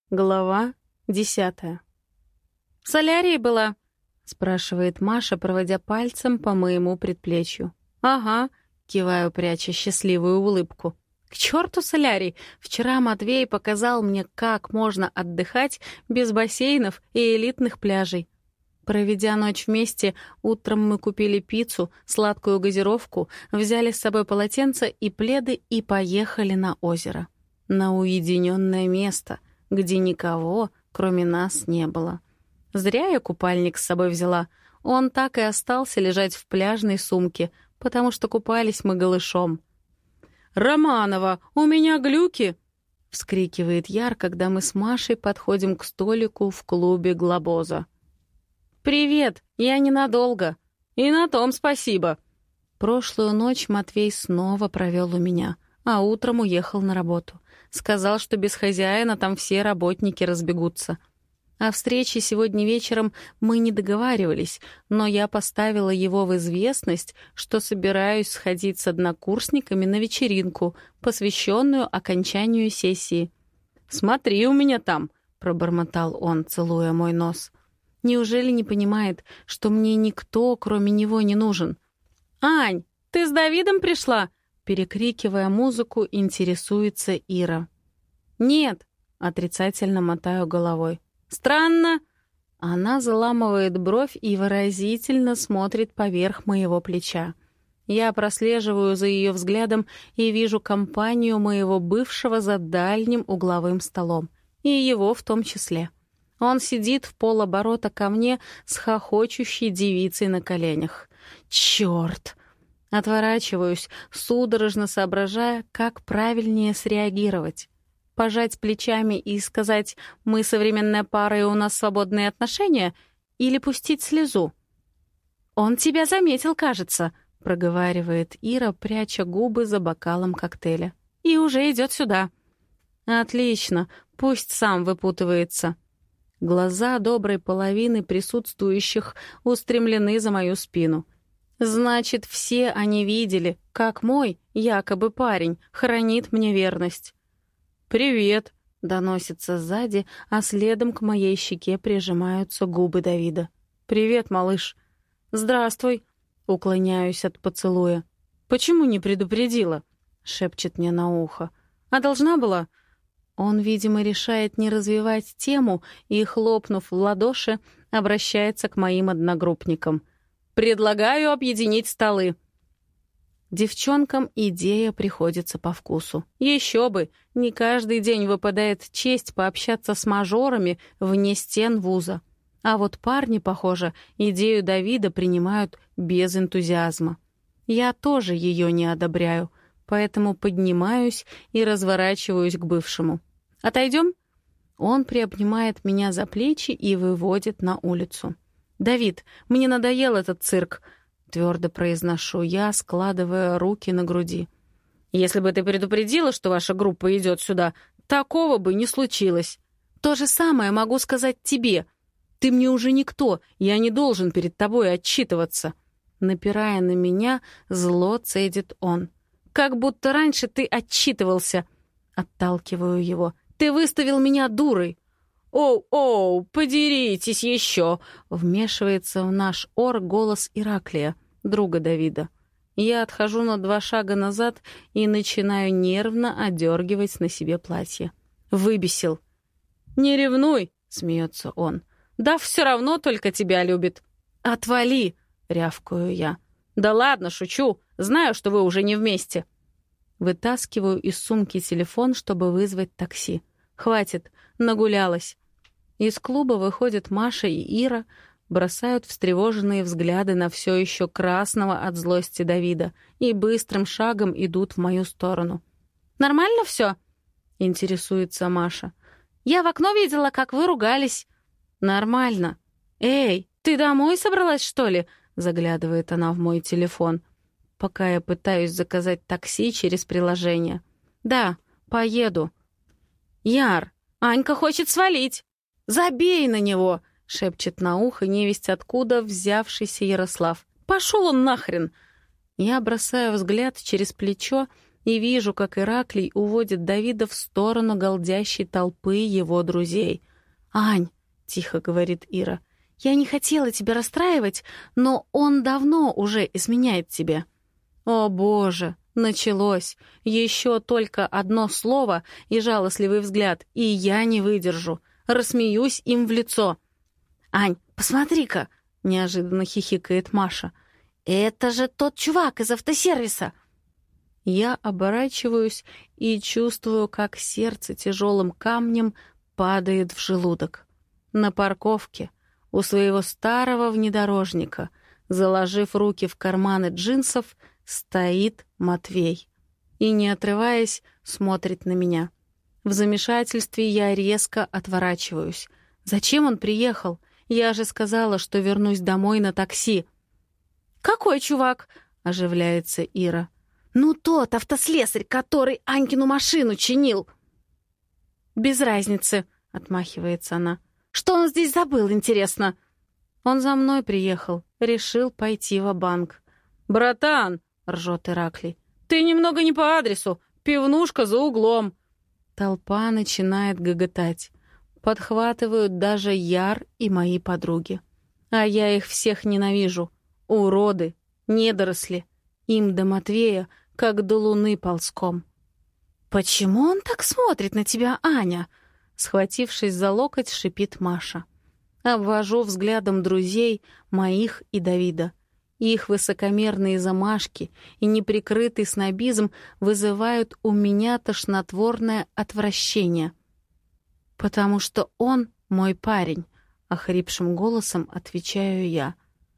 Глава 10. «В солярии была?» — спрашивает Маша, проводя пальцем по моему предплечью. «Ага», — киваю, пряча счастливую улыбку. «К черту солярий! Вчера Матвей показал мне, как можно отдыхать без бассейнов и элитных пляжей. Проведя ночь вместе, утром мы купили пиццу, сладкую газировку, взяли с собой полотенца и пледы и поехали на озеро. На уединенное место, где никого, кроме нас, не было. Зря я купальник с собой взяла. Он так и остался лежать в пляжной сумке, потому что купались мы голышом. «Романова, у меня глюки!» — вскрикивает Яр, когда мы с Машей подходим к столику в клубе «Глобоза». «Привет, я ненадолго. И на том спасибо». Прошлую ночь Матвей снова провел у меня, а утром уехал на работу. Сказал, что без хозяина там все работники разбегутся. О встрече сегодня вечером мы не договаривались, но я поставила его в известность, что собираюсь сходить с однокурсниками на вечеринку, посвященную окончанию сессии. «Смотри у меня там», — пробормотал он, целуя мой нос. Неужели не понимает, что мне никто, кроме него, не нужен? «Ань, ты с Давидом пришла?» Перекрикивая музыку, интересуется Ира. «Нет», — отрицательно мотаю головой. «Странно». Она заламывает бровь и выразительно смотрит поверх моего плеча. Я прослеживаю за ее взглядом и вижу компанию моего бывшего за дальним угловым столом. И его в том числе. Он сидит в полоборота ко мне с хохочущей девицей на коленях. «Чёрт!» Отворачиваюсь, судорожно соображая, как правильнее среагировать. Пожать плечами и сказать «мы современная пара и у нас свободные отношения» или пустить слезу? «Он тебя заметил, кажется», — проговаривает Ира, пряча губы за бокалом коктейля. «И уже идет сюда». «Отлично, пусть сам выпутывается». Глаза доброй половины присутствующих устремлены за мою спину. Значит, все они видели, как мой, якобы парень, хранит мне верность. «Привет», — доносится сзади, а следом к моей щеке прижимаются губы Давида. «Привет, малыш». «Здравствуй», — уклоняюсь от поцелуя. «Почему не предупредила?» — шепчет мне на ухо. «А должна была?» Он, видимо, решает не развивать тему и, хлопнув в ладоши, обращается к моим одногруппникам. «Предлагаю объединить столы». Девчонкам идея приходится по вкусу. Еще бы, не каждый день выпадает честь пообщаться с мажорами вне стен вуза. А вот парни, похоже, идею Давида принимают без энтузиазма. Я тоже ее не одобряю, поэтому поднимаюсь и разворачиваюсь к бывшему. «Отойдем?» Он приобнимает меня за плечи и выводит на улицу. «Давид, мне надоел этот цирк», — твердо произношу я, складывая руки на груди. «Если бы ты предупредила, что ваша группа идет сюда, такого бы не случилось. То же самое могу сказать тебе. Ты мне уже никто, я не должен перед тобой отчитываться». Напирая на меня, зло цедит он. «Как будто раньше ты отчитывался». Отталкиваю его. «Ты выставил меня дурой». «Оу, подеритесь еще!» — вмешивается в наш ор голос Ираклия, друга Давида. Я отхожу на 2 шага назад и начинаю нервно одергивать на себе платье. Выбесил. «Не ревнуй!» — смеется он. «Да все равно только тебя любит». «Отвали!» — рявкаю я. «Да ладно, шучу. Знаю, что вы уже не вместе». Вытаскиваю из сумки телефон, чтобы вызвать такси. «Хватит, нагулялась». Из клуба выходят Маша и Ира, бросают встревоженные взгляды на все еще красного от злости Давида и быстрым шагом идут в мою сторону. «Нормально все?» — интересуется Маша. «Я в окно видела, как вы ругались». «Нормально». «Эй, ты домой собралась, что ли?» — заглядывает она в мой телефон, пока я пытаюсь заказать такси через приложение. «Да, поеду». «Яр, Анька хочет свалить». «Забей на него!» — шепчет на ухо невесть откуда взявшийся Ярослав. «Пошел он нахрен!» Я бросаю взгляд через плечо и вижу, как Ираклий уводит Давида в сторону голдящей толпы его друзей. «Ань», — тихо говорит Ира, — «я не хотела тебя расстраивать, но он давно уже изменяет тебе». «О, Боже!» Началось. Еще только одно слово и жалостливый взгляд, и я не выдержу. Рассмеюсь им в лицо. «Ань, посмотри-ка!» — неожиданно хихикает Маша. «Это же тот чувак из автосервиса!» Я оборачиваюсь и чувствую, как сердце тяжелым камнем падает в желудок. На парковке у своего старого внедорожника, заложив руки в карманы джинсов, стоит Матвей и, не отрываясь, смотрит на меня. В замешательстве я резко отворачиваюсь. Зачем он приехал? Я же сказала, что вернусь домой на такси. «Какой чувак?» — оживляется Ира. «Ну тот автослесарь, который Анькину машину чинил». «Без разницы», — отмахивается она. «Что он здесь забыл, интересно?» «Он за мной приехал, решил пойти ва-банк». «Братан!» — ржет Ираклий. «Ты немного не по адресу. Пивнушка за углом». Толпа начинает гоготать. Подхватывают даже Яр и мои подруги. А я их всех ненавижу. Уроды, недоросли. Им до Матвея, как до луны ползком. «Почему он так смотрит на тебя, Аня?» Схватившись за локоть, шипит Маша. Обвожу взглядом друзей, моих и Давида. Их высокомерные замашки и неприкрытый снобизм вызывают у меня тошнотворное отвращение. «Потому что он мой парень», — охрипшим голосом отвечаю я.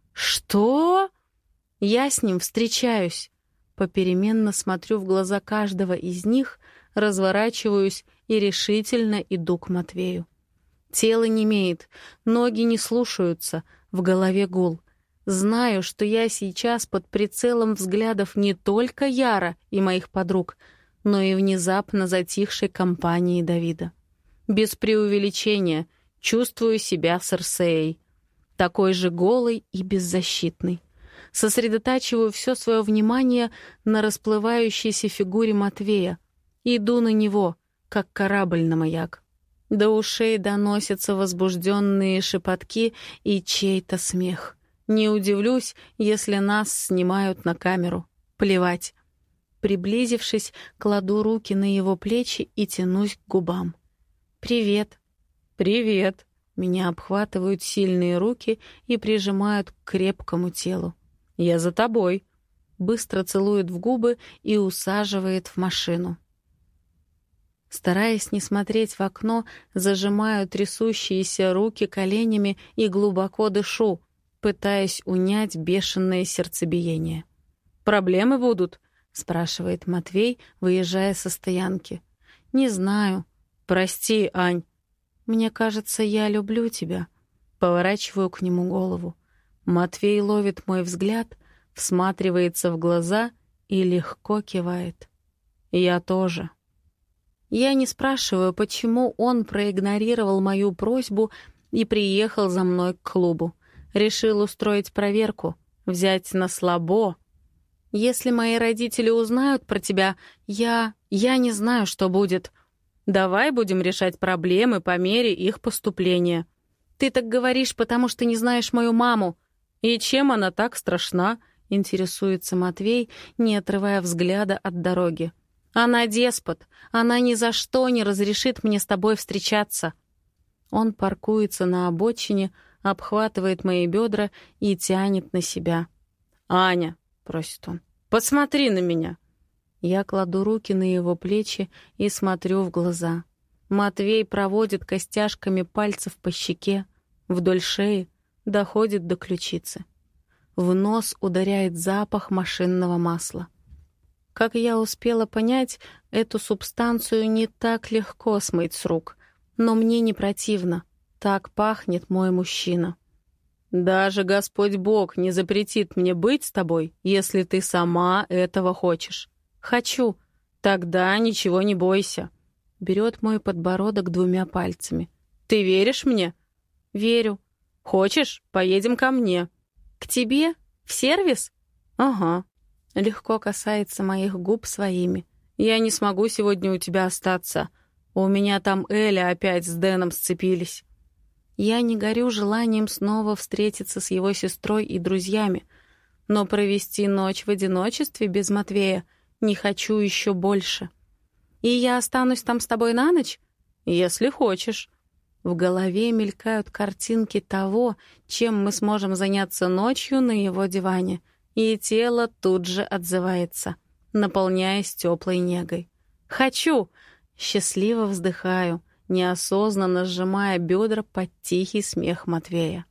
«Что?» Я с ним встречаюсь. Попеременно смотрю в глаза каждого из них, разворачиваюсь и решительно иду к Матвею. Тело немеет, ноги не слушаются, в голове гул. Знаю, что я сейчас под прицелом взглядов не только Яра и моих подруг, но и внезапно затихшей компании Давида. Без преувеличения чувствую себя Серсеей, такой же голой и беззащитной. Сосредотачиваю все свое внимание на расплывающейся фигуре Матвея. Иду на него, как корабль на маяк. До ушей доносятся возбужденные шепотки и чей-то смех. Не удивлюсь, если нас снимают на камеру. Плевать. Приблизившись, кладу руки на его плечи и тянусь к губам. «Привет». «Привет». Меня обхватывают сильные руки и прижимают к крепкому телу. «Я за тобой». Быстро целует в губы и усаживает в машину. Стараясь не смотреть в окно, зажимаю трясущиеся руки коленями и глубоко дышу, пытаясь унять бешеное сердцебиение. «Проблемы будут?» — спрашивает Матвей, выезжая со стоянки. «Не знаю. Прости, Ань. Мне кажется, я люблю тебя». Поворачиваю к нему голову. Матвей ловит мой взгляд, всматривается в глаза и легко кивает. «Я тоже». Я не спрашиваю, почему он проигнорировал мою просьбу и приехал за мной к клубу. Решил устроить проверку, взять на слабо. Если мои родители узнают про тебя, я не знаю, что будет. Давай будем решать проблемы по мере их поступления. Ты так говоришь, потому что не знаешь мою маму. И чем она так страшна? Интересуется Матвей, не отрывая взгляда от дороги. Она деспот. Она ни за что не разрешит мне с тобой встречаться. Он паркуется на обочине, обхватывает мои бедра и тянет на себя. «Аня», — просит он, — «посмотри на меня». Я кладу руки на его плечи и смотрю в глаза. Матвей проводит костяшками пальцев по щеке, вдоль шеи, доходит до ключицы. В нос ударяет запах машинного масла. Как я успела понять, эту субстанцию не так легко смыть с рук, но мне не противно. Так пахнет мой мужчина. «Даже Господь Бог не запретит мне быть с тобой, если ты сама этого хочешь». «Хочу». «Тогда ничего не бойся». Берет мой подбородок двумя пальцами. «Ты веришь мне?» «Верю». «Хочешь, поедем ко мне». «К тебе? В сервис?» «Ага». Легко касается моих губ своими. Я не смогу сегодня у тебя остаться. У меня там Эля опять с Дэном сцепились. Я не горю желанием снова встретиться с его сестрой и друзьями, но провести ночь в одиночестве без Матвея не хочу еще больше. И я останусь там с тобой на ночь? Если хочешь. В голове мелькают картинки того, чем мы сможем заняться ночью на его диване, и тело тут же отзывается, наполняясь теплой негой. «Хочу!» Счастливо вздыхаю, неосознанно сжимая бедра под тихий смех Матвея.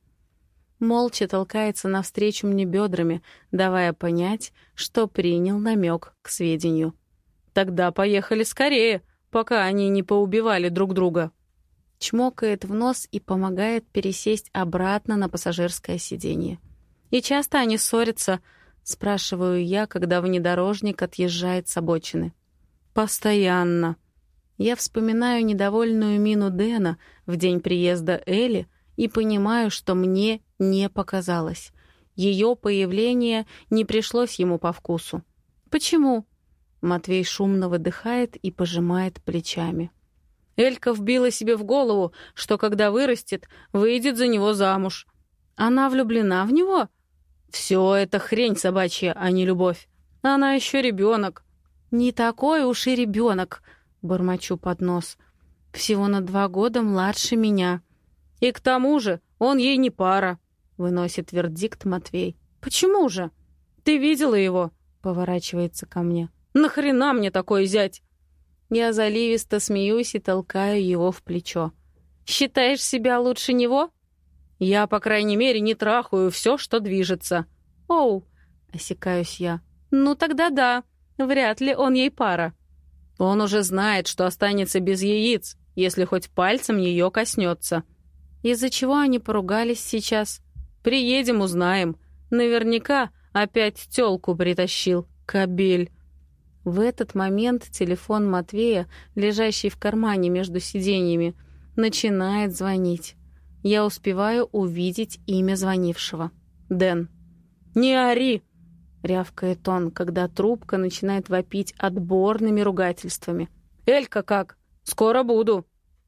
Молча толкается навстречу мне бедрами, давая понять, что принял намек к сведению. «Тогда поехали скорее, пока они не поубивали друг друга». Чмокает в нос и помогает пересесть обратно на пассажирское сиденье. «И часто они ссорятся?» — спрашиваю я, когда внедорожник отъезжает с обочины. «Постоянно». Я вспоминаю недовольную мину Дэна в день приезда Элли и понимаю, что мне не показалось. Ее появление не пришлось ему по вкусу. «Почему?» Матвей шумно выдыхает и пожимает плечами. Элька вбила себе в голову, что когда вырастет, выйдет за него замуж. Она влюблена в него? Все это хрень собачья, а не любовь. Она еще ребенок. Не такой уж и ребенок, бормочу под нос. Всего на 2 года младше меня. И к тому же он ей не пара, выносит вердикт Матвей. Почему же? Ты видела его? Поворачивается ко мне. Нахрена мне такой зять? Я заливисто смеюсь и толкаю его в плечо. «Считаешь себя лучше него?» «Я, по крайней мере, не трахаю все, что движется». «Оу!» — осекаюсь я. «Ну тогда да, вряд ли он ей пара». Он уже знает, что останется без яиц, если хоть пальцем ее коснется. Из-за чего они поругались сейчас? Приедем, узнаем. Наверняка опять тёлку притащил, кобель. В этот момент телефон Матвея, лежащий в кармане между сиденьями, начинает звонить. Я успеваю увидеть имя звонившего. Дэн. «Не ори!» — рявкает он, когда трубка начинает вопить отборными ругательствами. «Элька как? Скоро буду!»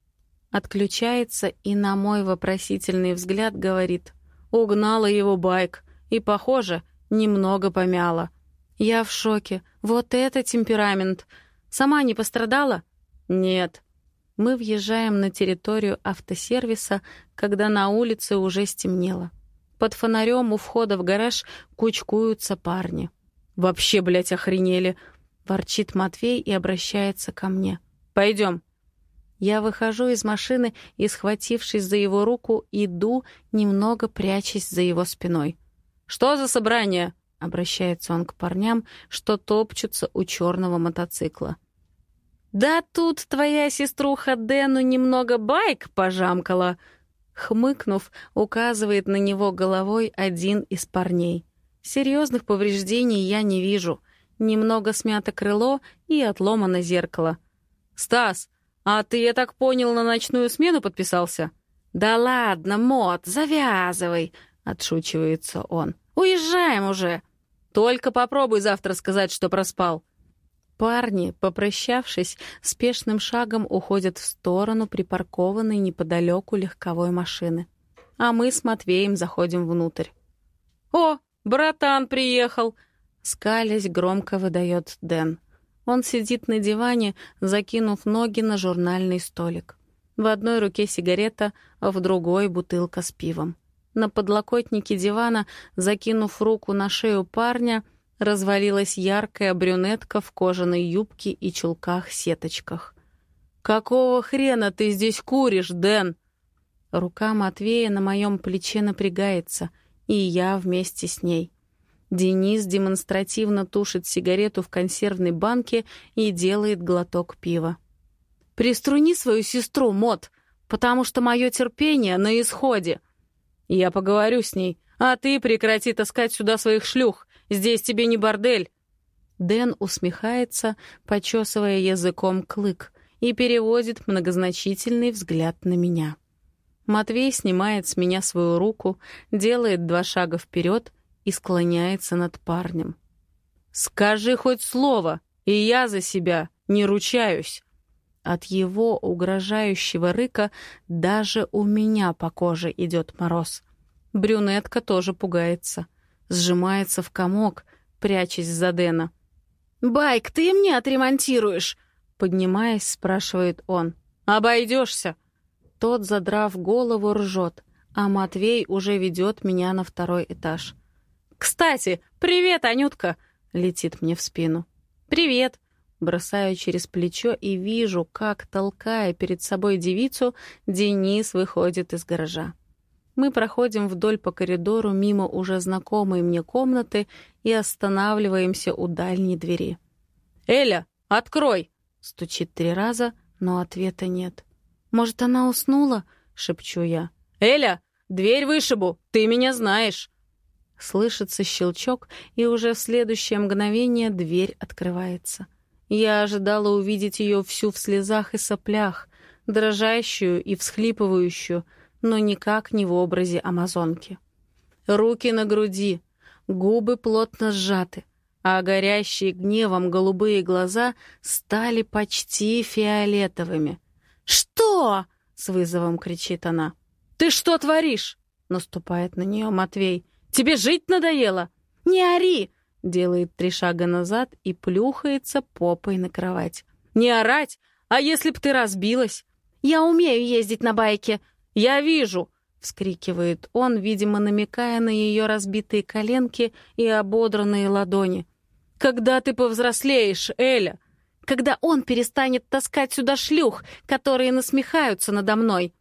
Отключается и на мой вопросительный взгляд говорит. Угнала его байк и, похоже, немного помяла. Я в шоке. Вот это темперамент. Сама не пострадала? Нет. Мы въезжаем на территорию автосервиса, когда на улице уже стемнело. Под фонарем у входа в гараж кучкуются парни. «Вообще, блядь, охренели!» — ворчит Матвей и обращается ко мне. «Пойдем». Я выхожу из машины и, схватившись за его руку, иду, немного прячась за его спиной. «Что за собрание?» — обращается он к парням, что топчутся у черного мотоцикла. «Да тут твоя сеструха Дэну немного байк пожамкала!» Хмыкнув, указывает на него головой один из парней. Серьезных повреждений я не вижу. Немного смято крыло и отломано зеркало. «Стас, а ты, я так понял, на ночную смену подписался?» «Да ладно, Мот, завязывай!» — отшучивается он. «Уезжаем уже!» «Только попробуй завтра сказать, что проспал». Парни, попрощавшись, спешным шагом уходят в сторону припаркованной неподалеку легковой машины. А мы с Матвеем заходим внутрь. «О, братан приехал!» Скалясь, громко выдает Дэн. Он сидит на диване, закинув ноги на журнальный столик. В одной руке сигарета, а в другой бутылка с пивом. На подлокотнике дивана, закинув руку на шею парня, развалилась яркая брюнетка в кожаной юбке и чулках-сеточках. «Какого хрена ты здесь куришь, Дэн?» Рука Матвея на моем плече напрягается, и я вместе с ней. Денис демонстративно тушит сигарету в консервной банке и делает глоток пива. «Приструни свою сестру, Мот, потому что мое терпение на исходе. Я поговорю с ней, а ты прекрати таскать сюда своих шлюх. Здесь тебе не бордель». Дэн усмехается, почесывая языком клык, и переводит многозначительный взгляд на меня. Матвей снимает с меня свою руку, делает 2 шага вперед и склоняется над парнем. «Скажи хоть слово, И я за себя не ручаюсь». От его угрожающего рыка даже у меня по коже идет мороз. Брюнетка тоже пугается. Сжимается в комок, прячась за Дэна. «Байк ты мне отремонтируешь?» Поднимаясь, спрашивает он. «Обойдешься». Тот, задрав голову, ржет, а Матвей уже ведет меня на 2-й этаж. «Кстати, привет, Анютка!» — летит мне в спину. «Привет!» — бросаю через плечо и вижу, как, толкая перед собой девицу, Денис выходит из гаража. Мы проходим вдоль по коридору мимо уже знакомой мне комнаты и останавливаемся у дальней двери. «Эля, открой!» — стучит 3 раза, но ответа нет. «Может, она уснула?» — шепчу я. «Эля, дверь вышибу, ты меня знаешь!» Слышится щелчок, и уже в следующее мгновение дверь открывается. Я ожидала увидеть ее всю в слезах и соплях, дрожащую и всхлипывающую, но никак не в образе амазонки. Руки на груди, губы плотно сжаты, а горящие гневом голубые глаза стали почти фиолетовыми. «Что?» — с вызовом кричит она. «Ты что творишь?» — наступает на нее Матвей. «Тебе жить надоело?» «Не ори!» — делает 3 шага назад и плюхается попой на кровать. «Не орать? А если б ты разбилась?» «Я умею ездить на байке!» «Я вижу!» — вскрикивает он, видимо, намекая на ее разбитые коленки и ободранные ладони. «Когда ты повзрослеешь, Эля?» «Когда он перестанет таскать сюда шлюх, которые насмехаются надо мной!»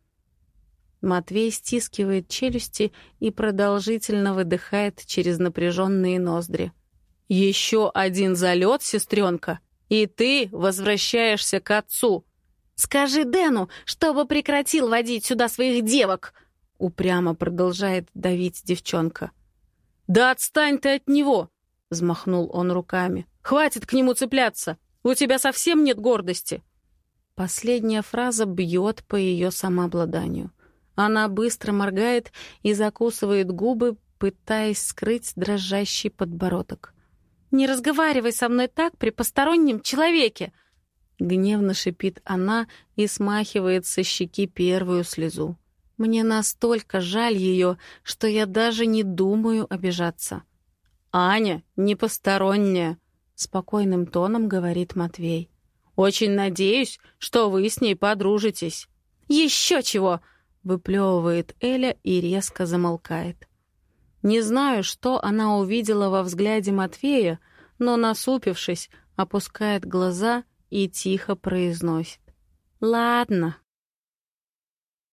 Матвей стискивает челюсти и продолжительно выдыхает через напряженные ноздри. «Еще один залет, сестренка, и ты возвращаешься к отцу!» «Скажи Дэну, чтобы прекратил водить сюда своих девок!» Упрямо продолжает давить девчонка. «Да отстань ты от него!» — взмахнул он руками. «Хватит к нему цепляться! У тебя совсем нет гордости!» Последняя фраза бьет по ее самообладанию. Она быстро моргает и закусывает губы, пытаясь скрыть дрожащий подбородок. «Не разговаривай со мной так при постороннем человеке!» Гневно шипит она и смахивает со щеки первую слезу. Мне настолько жаль ее, что я даже не думаю обижаться. «Аня не посторонняя», — спокойным тоном говорит Матвей. «Очень надеюсь, что вы с ней подружитесь». «Еще чего!» — выплевывает Эля и резко замолкает. Не знаю, что она увидела во взгляде Матвея, но, насупившись, опускает глаза и тихо произносит: «Ладно».